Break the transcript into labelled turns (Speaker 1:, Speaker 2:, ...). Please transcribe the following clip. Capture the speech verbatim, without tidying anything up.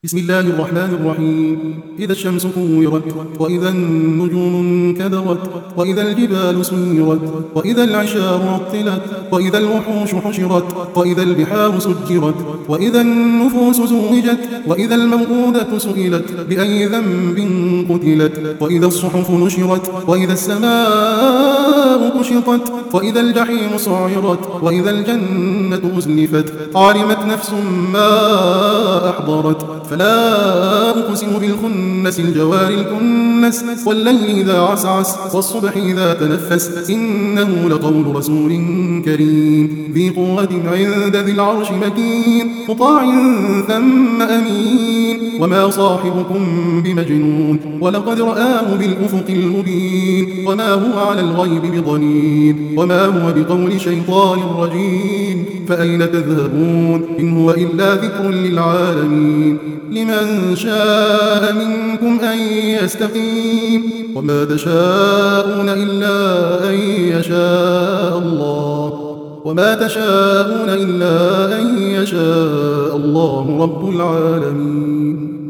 Speaker 1: بسم الله الرحمن الرحيم. إذا الشمس كورت، وإذا النجوم انكدرت، وإذا الجبال سيرت، وإذا العشار عطلت، وإذا الوحوش حشرت، وإذا البحار سجرت، وإذا النفوس زوجت، وإذا الموءودة سئلت بأي ذنب قتلت، وإذا الصحف نشرت، وإذا السماء كشطت، وإذا الجحيم سعرت، وإذا الجنة أزلفت، علمت نفس ما أحضرت. فلا أقسم بالخنس الجوار الكنس، والليل إذا عسعس، والصبح إذا تنفس، إنه لقول رسول كريم ذي قوة عند ذي العرش مكين، مطاع ثم أمين. وما صاحبكم بمجنون، ولقد رآه بالأفق المبين، وما هو على الغيب بضنين، وما هو بقول شيطان رجيم. فأين تذهبون؟ إن هو إلا ذكر للعالمين، لمن شاء منكم أن يستقيم. وما تشاءون إلا أن يشاء الله، وما تشاءون إلا أن يشاء الله رب العالمين.